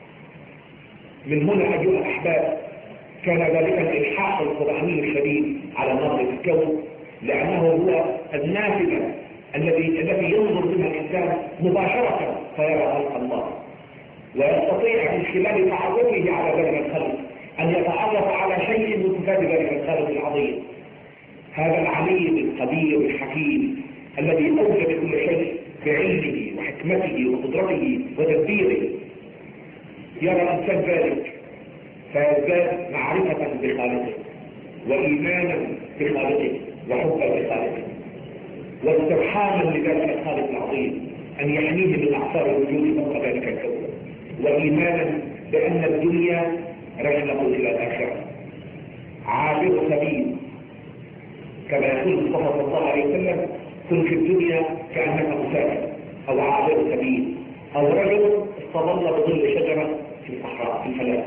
Speaker 1: من هنا ايها الاحباب كان ذلك الالحاح القرآني الشديد على نظر الكون، لانه هو النافذة الذي الذي ينظر منها الانسان مباشرة فيرى خلق الله، ويستطيع من خلال تعرفه على ذلك الخلق ان يتعرف على شيء من صفات ذلك الخالق العظيم. هذا العليم القدير الحكيم الذي اوجد كل شيء بعلمه وحكمته وقدرته وتدبيره، يرى الانسان ذلك فيزداد معرفة بخالقه وإيمانا بخالقه وحبا بخالقه واسترحاما لذلك الخالق العظيم أن يحميه من أعصار الوجود فوق ذلك الكون، وإيمانا بأن الدنيا رحلة إلى الآخرة عابر سبيل، كما يقول المصطفى صلى الله عليه وسلم: كن في الدنيا كأنك مسافر أو عابر سبيل أو رجل استظل بظل شجرة في الصحراء في الفلاة.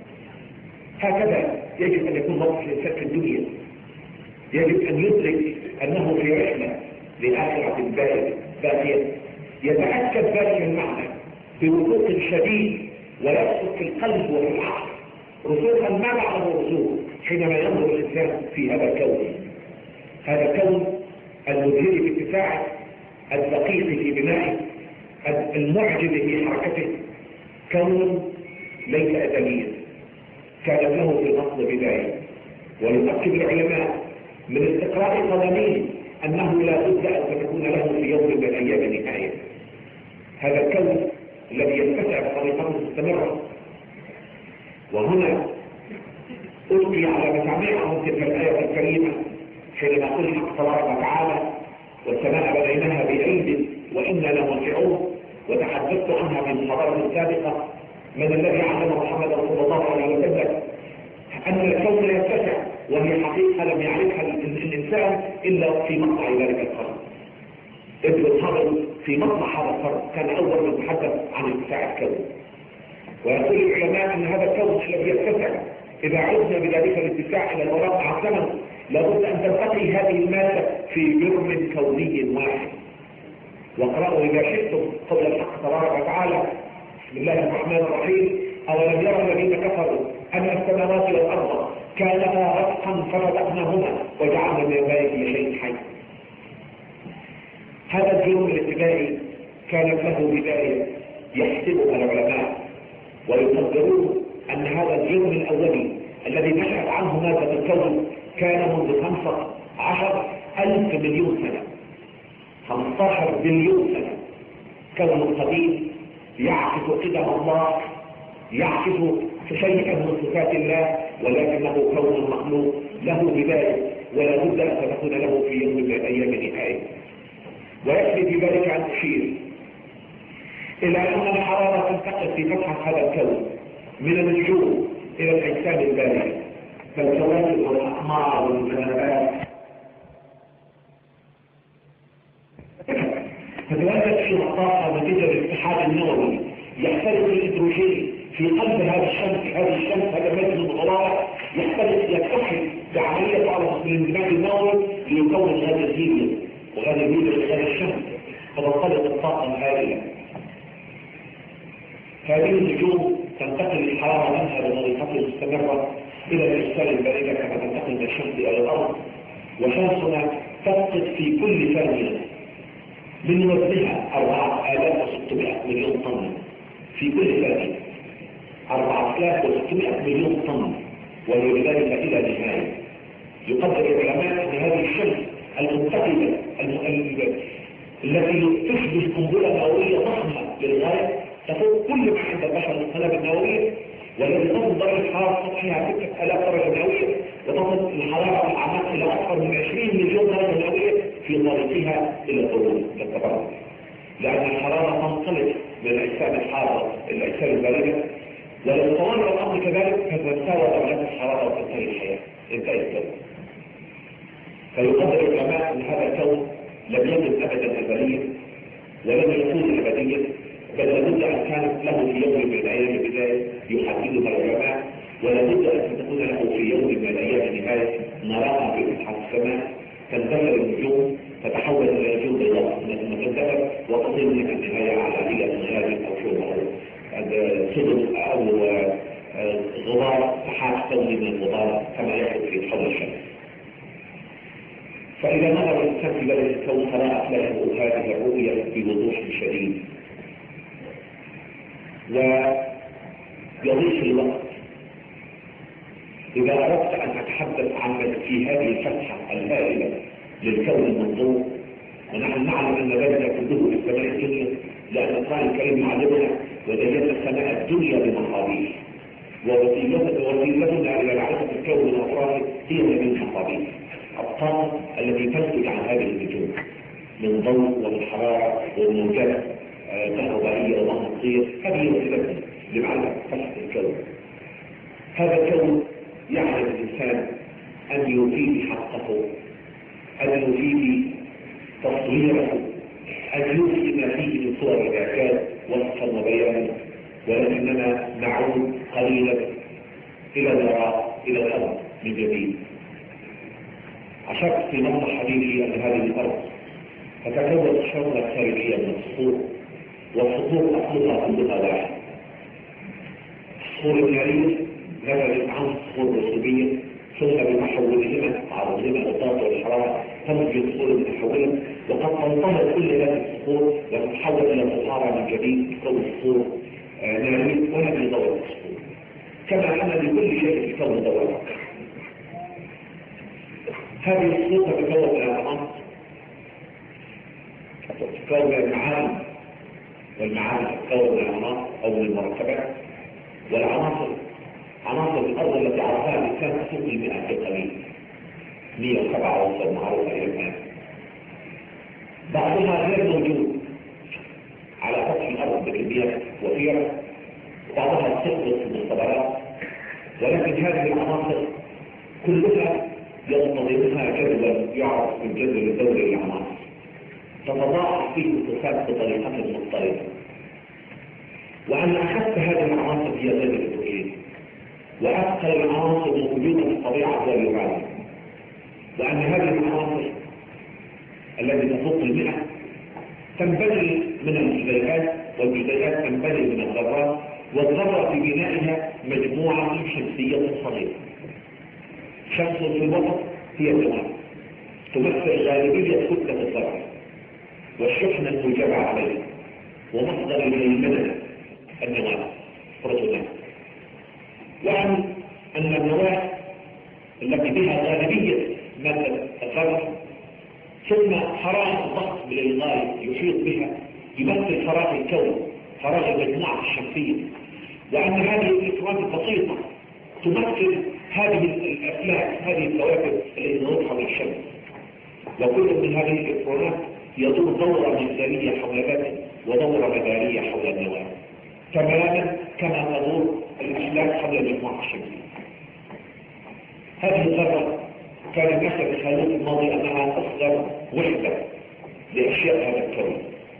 Speaker 1: هكذا يجب أن يكون موقف الإنسان في الدنيا، يجب أن يدرك أنه في رحلة لآخرة باقية. يتأكد ذلك المعنى بوثوق شديد ويرسخ في القلب وفي العقل رسوخا ما بعده رسوخ حينما ينظر الإنسان في هذا الكون، هذا الكون المذهل في اتساعه، الدقيق في بنائه، المعجب في حركته، كون ليس أزليا كانت له في الأصل بداية. ويؤكد العلماء من استقراء قدمين أنه لا بد أن تكون له في يوم من الأيام نهاية. هذا الكون الذي يتسع بطريقة مستمرة. وهنا ألقي على مسامعهم تلك الآية الكريمة حينما قل الحق تبارك وتعالى: والسماء بنيناها بأيد وإنا لموسعون. وتحدثت عنها في المحاضرة السابقة: من الذي علم محمد صلى الله عليه وسلم أن الكون يتسع، وهي حقيقة لم يعرفها الإنسان إلا في مقطع ذلك القرن. ابن الهرم في مطلع هذا القرن كان أول من تحدث عن اتساع الكون، ويقول العلماء أن هذا الكون الذي يتسع إذا عدنا بذلك الاتساع إلى الوراء مع الزمن لابد أن تلتقي هذه المادة في جرم كوني واحد. واقرأوا إذا شئتم قول الحق تبارك وتعالى: بسم الله الرحمن الرحيم: أولم يرى الذين كفروا أن السماوات والأرض كانتا رتقا ففتقناهما وجعلنا من كل شيء حي. هذا الجرم الابتدائي كانت له بداية يحسبها العلماء ويقدرون أن هذا الجرم الأولي الذي نشأت عنه مادة الكون كان منذ خمسة عشر ألف مليون سنة، خمسة عشر بليون سنة. كون قديم يعكس قدم الله، يعكس شيئا من صفات الله، ولكنه كون مخلوق له بداية ولا بد أن تكون له في يوم من الأيام نهاية. ويكفي في ذلك أن أشير إلى أن الحرارة تنتقل في فتحة هذا الكون من النجوم إلى الأجسام البارية كالكواكب والأقمار والمنابات، فتولد في الطاقة نتيجة الاتحاد النووي يختلط الهيدروجين في قلب هذا الشمس هذه الشمس هذا المادة المتطورة يختلط يتحد بعملية على الاندماج النووي ليكون هذا الهيليوم، وهذا الهيليوم هذا الشمس فتنطلق الطاقة الهائلة. هذه النجوم تنتقل الحرارة منها بطريقة مستمرة إلى الأجسام البارية كما تنتقل من الشمس إلى الأرض. وشمسنا تفقد في كل ثانية من وزنها أربعة آلاف وستمائة مليون طن في كل ثانية، أربعة آلاف وستمائة مليون طن، ولذلك إلى نهاية. يقدر العلماء أن هذه الشمس المنتقلة التي تشبه قنبلة نووية ضخمة للغاية تفوق كل ما عند البشر من القنابل النووية، والذي تصل درجة حرارة سطحها ستة آلاف درجة مئوية، وتصل الحرارة الأعماق إلى أكثر من عشرين مليون درجة مئوية في طريقها إلى الغروب للتبرد، لأن الحرارة تنطلق من الأجسام الحارة إلى الأجسام الباردة. ولو طال الأمر كذلك فتتساوى درجات الحرارة وتنتهي فيقدر العلماء ان هذا الكون لم يكن ابدا ازليا ولم يكون ابديا، بل لابد ان كانت له في يوم من الايام بدايه يحددها العلماء، ولابد ان تكون له في يوم من الايام نهايه نراها في مسطح السماء، تندثر النجوم تتحول الى نجوم بيضاء ثم تندثر وتصل في النهايه على الى غياب او شوب او سدم او غبار سحاب كوني من الغبار كما يحدث في حول الشمس. فإذا نظر الإنسان في بلد الكون فرأت له هذه الرؤية بوضوح شديد، ويضيف الوقت. إذا أردت أن أتحدث عن في هذه الفتحة الهائلة للكون المنظور، ونحن نعلم أن ذلك كله في السماء الدنيا، لأن القرآن الكريم يعلمنا وزينا السماء الدنيا بمصابيح، ووسيلتنا إلى معرفة الكون والأطراف هي من المصابيح، الطاقة التي تنتج عن هذه النجوم من ضوء ومن حرارة ومن موجات كهربائية ومغناطيسية. هذه وسيلتنا لمعرفة فتحة الكون. هذا الكون يعلم الإنسان أن يفيد حقه، أن يفيد تصويره، أن يفيد ما فيه من صور الإعجاز وصفا وبيانا، ولكننا نعود قليلا إلى الوراء إلى الأرض من جديد. أشرت في نص حديثي أن هذه الأرض تتكون شغلة خارجية من الصخور، والصخور أصلها كلها واحد. الصخور النارية نبذت عن الصخور الرسوبية، ثم بمحولهما تعرضهما للضغط والحرارة تنتج الصخور المتحولة، وقد تنطلق كل هذه الصخور وتتحول إلى صخارة من جديد تكون صخور نارية، وهذه دورة الصخور. كما أن لكل شيء في الكون دورة. هذه الصخور تتكون من العناصر، تتكون من المعادن، والمعادن تتكون من العناصر أو من المركبات، والعناصر عناصر الأرض التي عرفها الإنسان تفوق المئة في القليل، مئة وسبعة عناصر معروفة إلى الآن. بعضها غير موجود على سطح الأرض بكميات وفيرة، وبعضها تسقط في المختبرات، ولكن هذه العناصر كلها ينتظمها جدول يعرف بالجدول الدوري للعناصر، تتضاعف فيه الصفات بطريقة مضطردة. وأن أخذت هذه العناصر هي غير الهيدروجين، وأكثر العناصر موجودة في الطبيعة هو اليورانيوم، وأن هذه العناصر التي تفوق المئة تنبني من الجزيئات، والجزيئات تنبني من الذرات، والذرة في بنائها مجموعة شمسية صغيرة. شمس في الوسط هي النواة، تمثل غالبية كتلة الذرة والشحنة الموجبة عليها، ومصدر الهيمنة النواة بروتونات. وأن أن النواة التي بها غالبية مادة الذرة ثم فراغ الضغط بالغاية يحيط بها يمثل فراغ الكون، فراغ المجموعة الشمسية. وأن هذه الإلكترونات البسيطة تمثل هذه الأفلاك، هذه الكواكب التي تدور حول الشمس، وكل من هذه الإلكترونات يدور دورة مجدارية حول ذاته ودورة مدارية حول النواة، تماما كما تدور الأفلاك حول المجموعة الشمسية. هذه الذرة كان نحن في الخليط الماضي أنها أصغر وحدة لأشياء هذا الكون،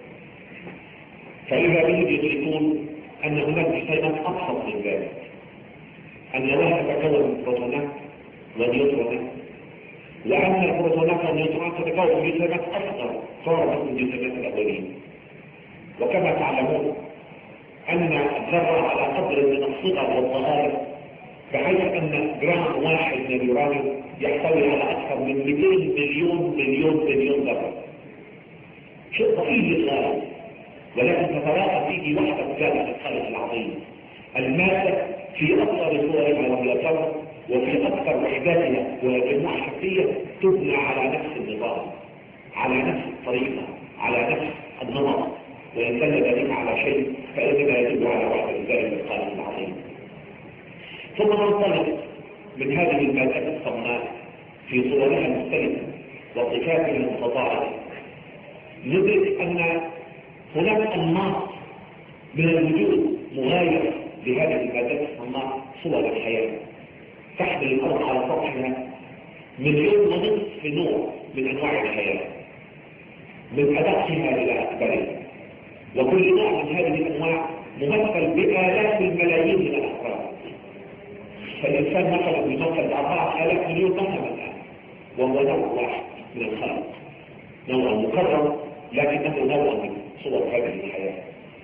Speaker 1: فإذا بهم يدركون أن هناك جسيمات أبسط من ذلك، النواة تتكون من بروتونات ونيوترونات، وأن البروتونات والنيوترونات تتكون من جسيمات أصغر صارت من الجسيمات الأولية. وكما تعلمون أن الذرة على قدر من الصغر والصغائر، بحيث أن جرام واحد من اليورانيوم يحتوي على أكثر من مئتين مليون مليون مليون ذرة، شيء ضئيل للغاية، ولكن تتراءى فيه وحدة ذات الخالق العظيم، المادة في أكثر صورها وهي الذرة، وفي أكثر وحداتها وهي الجماعة الشمسية تبنى على نفس النظام، على نفس الطريقة، على نفس النمط، وإن دل ذلك على شيء فإنما يدل على وحدة ذلك الخالق العظيم. ثم ننطلق من هذه المادات الصماء في صورها المختلفة وصفاتها المتضاعفة، ندرك أن هناك أنماط من الوجود مغايرة لهذه المادات الصماء، صور الحياة. تحمل الأرض على سطحها مليون ونصف نوع من أنواع الحياة، من أدقها إلى أكبرها، وكل نوع من هذه الأنواع ممثل بآلاف الملايين من الأفراد. فالإنسان مثلا يمثل بأربعة آلاف مليون مثلا الآن، وهو نوع واحد من الخلق، نوع مكرر لكنه نوع من صور هذه الحياة.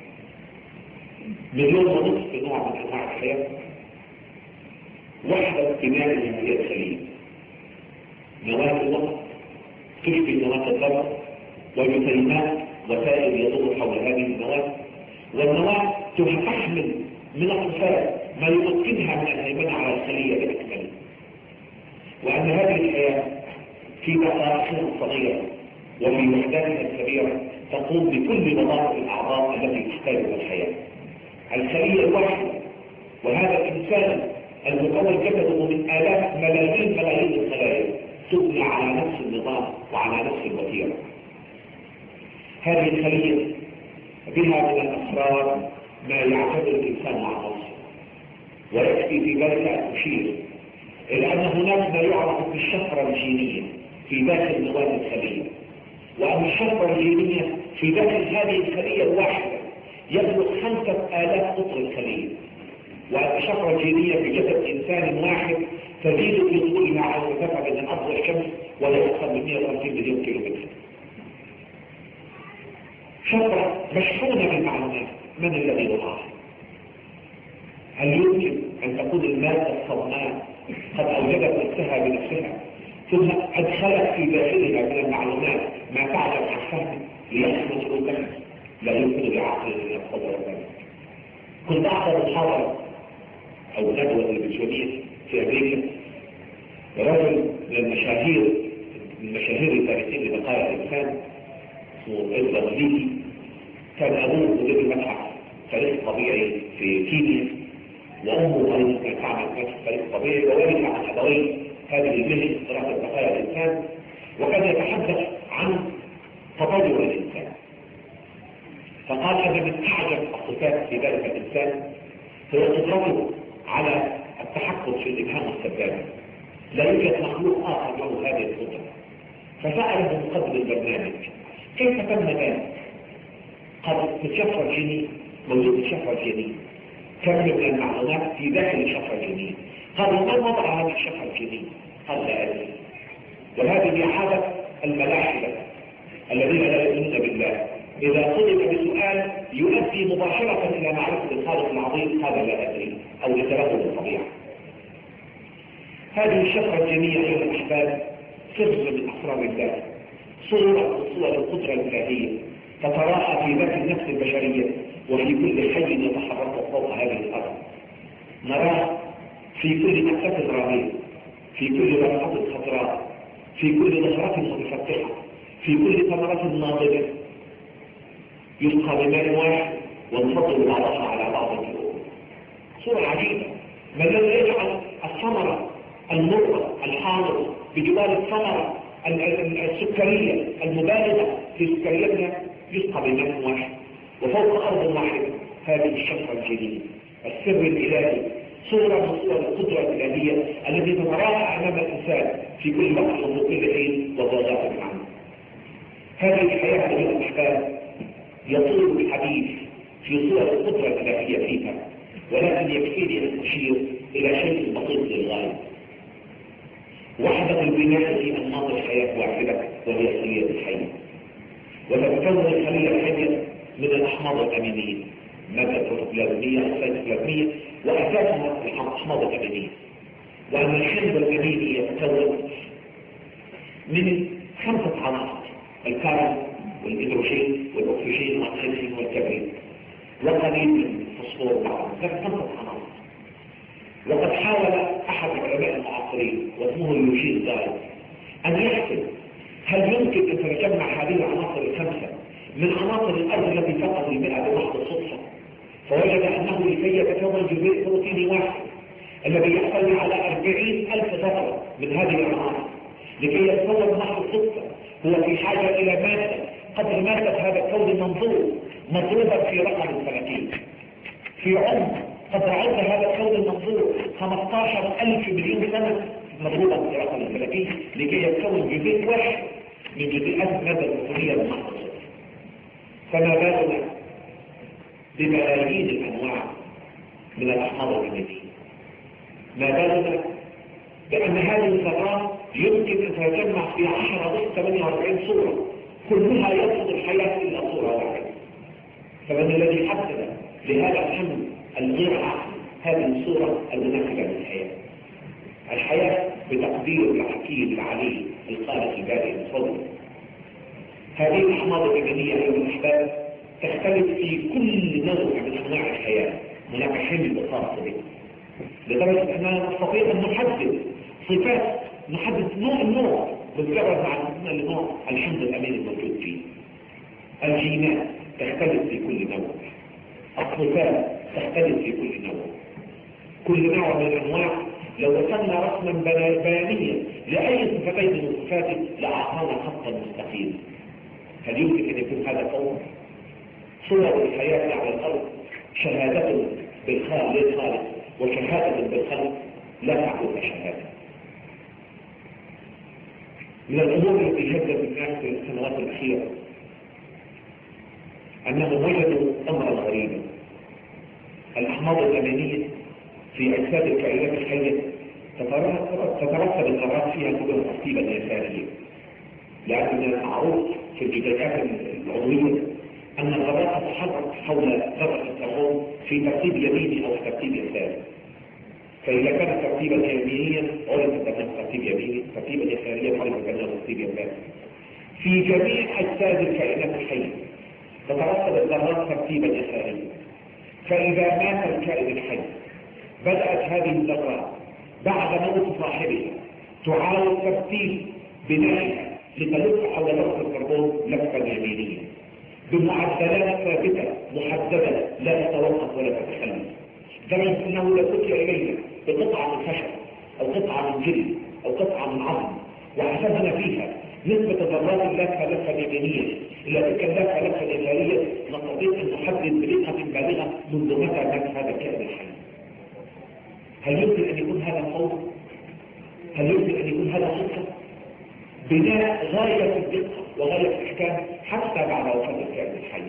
Speaker 1: مليون ونصف نوع من أنواع الحياة. وحدة بنائها هي الخلية، نواة الوقت تشبه نواة الذرة، وجسيمات وسائل يدور حول هذه النواة، والنواة تحمل من الصفات ما يمكنها من الهيمنة على الخلية بأكمله، وأن هذه الحياة في دقائقها الصغيرة وفي وحداتها الكبيرة تقوم بكل وظائف الأعضاء التي تحتاجها الحياة. الخلية الواحدة، وهذا الإنسان المكون جسده من آلاف ملايين ملايين الخلايا تبنى على نفس النظام وعلى نفس الوتيرة. هذه الخلية بها من الأسرار ما يعتبر الإنسان مع نفسه، ويكفي في ذلك أن أشير إلى أن هناك ما يعرف بالشفرة الجينية في داخل نواة الخلية، وأن الشفرة الجينية في داخل هذه الخلية الواحدة يبلغ خمسة آلاف قطر الخلية، وأن الشفرة الجينية في جسد إنسان واحد تزيد في طولها على المسافة بين الأرض والشمس ولا يقصد من مئة وخمسين مليون كيلومتر. شفرة مشحونة بالمعلومات. من الذي وضعها؟ هل يمكن أن تكون المادة الصماء قد أوجدت نفسها بنفسها ثم أدخلت في داخلها من المعلومات ما تعجب عن فهم ليحصل سلوكها؟ لا يمكن لعقل أن يتصور ذلك. كنت أحضر محاضرة أو ندوة تلفزيونية في أمريكا، رجل من المشاهير من المشاهير البارزين لبقايا الإنسان اسمه إدوارد ليكي، كان أبوه مدير متحف تاريخ طبيعي في كينيا، وأمه أيضا كانت تعمل متحف تاريخ طبيعي، ووارث عن أبويه هذه المهنة دراسة بقايا الإنسان، وكان يتحدث عن تطور الإنسان. فقال أن من أعجب الصفات في ذلك الإنسان هو قدرته على التحكم في الإبهام والسبابة. لا يوجد مخلوق آخر له هذه القدرة. فسأله مقدم البرنامج كيف تم ذلك؟ قال في الشفرة الجينية، موجود الشفرة الجينية، كم من المعلومات في داخل الشفرة الجينية. قال من وضع هذه الشفرة الجينية؟ قال لا أدري. وهذه عادة الملاحدة الذين لا يؤمنون بالله، إذا طلب بسؤال يؤدي مباشرة إلى معرفة الخالق العظيم قال لا أدري، أو لتلقي الطبيعة. هذه الشفرة الجينية أيها الأحباب سر من أسرار الله، صورة من صور القدرة الإلهية تتراءى في ذات النفس البشرية وفي كل حي يتحرك فوق هذه الأرض. نراه في كل نفسة رامية، في كل رفعة خضراء، في كل نهرة متفتحة، في كل ثمرة ناضجة يسقى بماء واحد وانفضل بعضها على بعض الأخرى. صورة عجيبة. ما الذي يجعل الثمرة المرة الحامضة بجوار الثمرة السكرية المبالغة في سكريتها يسقى بماء واحد وفوق أرض واحدة؟ هذه الشفرة الجينية، السر الإلهي، صورة من صور القدرة الإلهية التي تتراءى أمام الإنسان في كل وقت وفي كل حين وضغط عنه. هذه الحياة أيها الأحباب يطول الحديث في صور القدرة الإلهية فيها، ولكن يكفيني أن أشير إلى شيء بسيط للغاية. وحدة البناء في أنماط الحياة واحدة وهي الخلية الحية، وتتكون الخلية الحية من الأحماض الأمينية، مادة بروتوبلازمية أو سيتوبلازمية، وأساسها الأحماض الأمينية. وأن الحمض الأميني يتكون من خمسة عناصر: الكربون والهيدروجين والأكسجين والأكسجين والكبريت وقليل من الفوسفور معهم. هذه خمسة عناصر. وقد حاول أحد العلماء المعاصرين واسمه يوجين دايل أن يحسب هل يمكن أن تتجمع هذه العناصر الخمسة من عناصر الأرض التي فقط المئة بمحض الصدفة، فوجد أنه لكي يتكون جزيء بروتيني واحد الذي يحتوي على أربعين ألف ذرة من هذه العناصر لكي يتكون بمحض الصدفة هو في حاجة إلى مادة قدر مادة هذا الكون المنظور مضروبا في رقم الفلكين في عمق قد عد هذا الكون المنظور خمسة عشر ألف مليون سنة مضروبة في رقم الفلكي لكي يتكون جزيء واحد من جزيئات المادة البترولية المحفظة. فما بالنا بملايين الأنواع من الأحماض الأمينية؟ ما بالنا بأن هذه الذرات يمكن أن تتجمع في عشرة أس ثمانية وأربعين صورة كلها يرفض الحياة إلا صورة واحدة. فمن الذي حدد لهذا الحمل الغير عقلي هذه الصورة المناسبة للحياة؟ الحياة بتقدير الحكيم العليم الخالق البارئ الفضل. هذه الأحماض الأمينية أيها الأحباب تختلف في كل نوع من أنواع الحياة، هناك حمل خاص به، لدرجة أننا نستطيع أن نحدد صفات، نحدد نوع النوع بالجرد مع الاستثناء لنوع الحمض الأميني الموجود فيه. الجينات تختلف في كل نوع، الصفات تختلف في كل نوع. كل نوع من الأنواع لو وصلنا رسما بيانيا لأي صفتين من صفاته لأعطانا خطا مستقيما. هل يمكن أن يكون هذا قول؟ صور الحياة على الأرض شهادة بالخالق للخالق وشهادة بالخلق لا تعود شهادة. من الأمور التي هدت الناس في السنوات الأخيرة أنهم وجدوا أمرا غريبا. الأحماض الأمينية في أجساد الكائنات الحية تترتب الذرات فيها كلها ترتيبا يساريا، لأن معروف في الجزيئات العضوية أن الذرات تتحرك حول ذرة الكربون في ترتيب يميني أو في ترتيب يساري. فإذا كان ترتيبا يمينيا عرف بأنه ترتيب يميني، ترتيبا يساريا عرف بأنه ترتيب يساري. في جميع أجساد الكائنات الحية تترتب الذرات ترتيبا يساريا. فإذا مات الكائن الحي بدأت هذه الذرات بعد موت صاحبها تعاود ترتيب بنائها لتلف حول ذرة الكربون لفا يمينيا بمعدلات ثابتة محددة لا تتوقف ولا تتخلف، لدرجة أنه لو أتي إلينا بقطعة من خشب أو قطعة من جلد أو قطعة من عظم وحسبنا فيها نسبة الذرات اللافة لفا يمينيا إلى تلك اللافة لفا يسارية نستطيع أن نحدد بدقة بالغة منذ متى مات هذا الكائن الحي. هل يمكن أن يكون هذا خوف؟ هل يمكن أن يكون هذا صدفة؟ بناء غاية الدقة وغاية الإحكام حتى بعد وفاة الكائن الحي.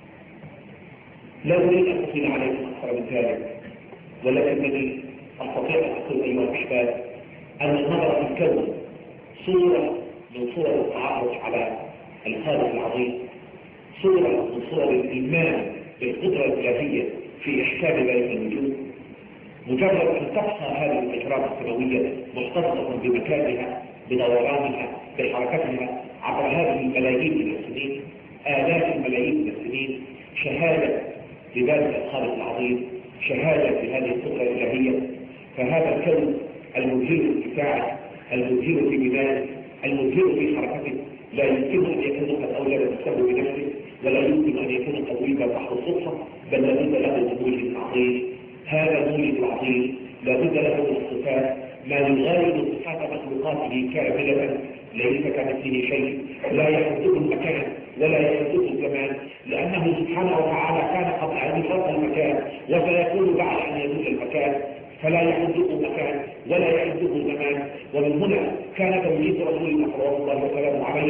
Speaker 1: لا أريد أن أطيل عليكم أكثر من ذلك، ولكنني أستطيع أن أقول أيها الأحباب أن النظر في الكون صورة من صور التعرف على الخالق العظيم، صورة من صور الإيمان بالقدرة الإلهية في إحكام بين الوجود. مجرد أن تبقى هذه الأجرام السماوية محتفظة بمكانها بدورانها بحركتها عبر هذه الملايين من السنين، آلاف الملايين من السنين، شهادة لذلك الخالق العظيم، شهادة لهذه القدرة الإلهية. فهذا الكون المبهر في ساعة، المبهر في بنائه، المبهر في حركته لا يمكن أن يكون قد أولد السبب بنفسه، ولا يمكن أن يكون قويبا تحت الصدفة، بل لابد له من مولد عظيم. هذا المولد العظيم لابد له من الصفات ما يغاير صفات مخلوقاته كاملة، ليس كمثله شيء، لا يحدده المكان ولا يحدده الزمان، لأنه سبحانه وتعالى كان قبل أن يفرق المكان وسيكون بعد أن يزول المكان، فلا يحدده مكان ولا يحدده زمان. ومن هنا كان توجيه رسول الله صلى الله عليه وسلم عليه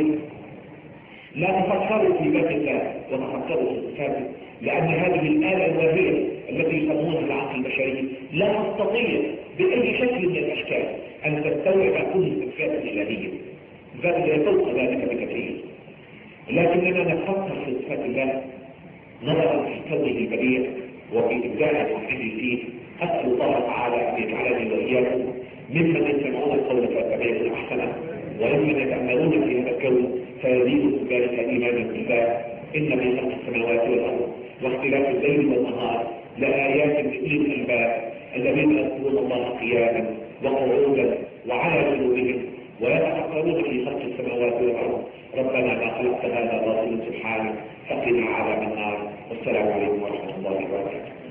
Speaker 1: لا تفكروا في ذات الله وتفكروا في صفاته، لأن هذه الآلة الواهية التي يسمونها العقل البشري لا تستطيع بأي شكل من الأشكال أن تستوعب كل الصفات الإلهية، ذلك فوق ذلك بكثير. لكننا نفكر في صفات الله نظرا في كونه البديع وفي إبداع صاحبه فيه. أسأل الله تعالى أن يجعلني وإياكم ممن يسمعون القول فيتبعون أحسنه، وممن يتأملون في هذا الكون فيزيدهم ذلك إيمانا بالله. إن في خلق السماوات والأرض واختلاف الليل والنهار لآيات لأولي الألباب الذين يذكرون الله قياما وقعودا وعلى جنوبهم ويتفكرون في خلق السماوات والأرض. ربنا ما خلقت هذا باطلا سبحانك فقنا عذاب النار. والسلام عليكم ورحمة الله وبركاته.